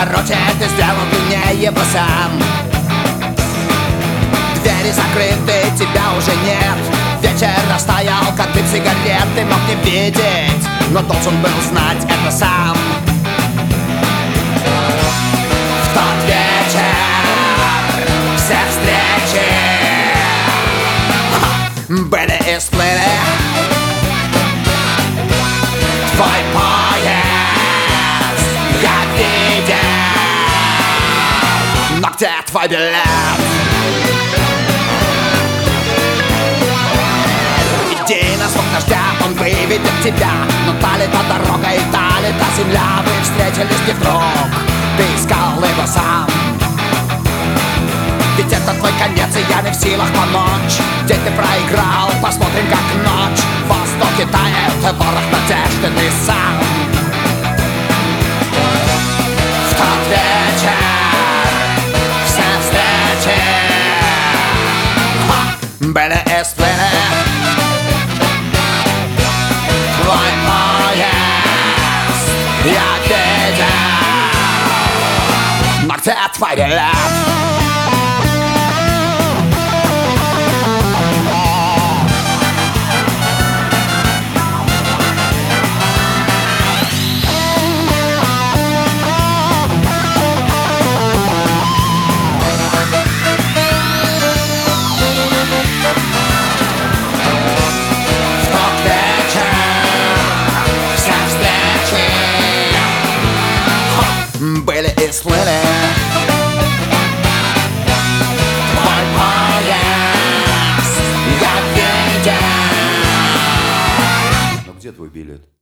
Короче, ты сделал длиннее его сам. Двери закрыты, тебя уже нет. Вечер растаял, как дым сигарет. Ты мог не видеть, но должен был знать это сам. В тот вечер все встречи были и сплыли. Твой поезд я видел, но где твой билет? Иди на звук дождя, он выведет тебя. Но та ли та дорога и та ли та земля. Вы встретились не вдруг, ты искал его сам. Ведь это твой конец, и я не в силах помочь. День ты проиграл, посмотрим как ночь. В востоке тает ворох надежды, ты сам. В тот вечер все встречи были и сплыли. Твой поезд я видел, но где твой билет? Были и сплыли. Твой поезд я видел. Но где твой билет?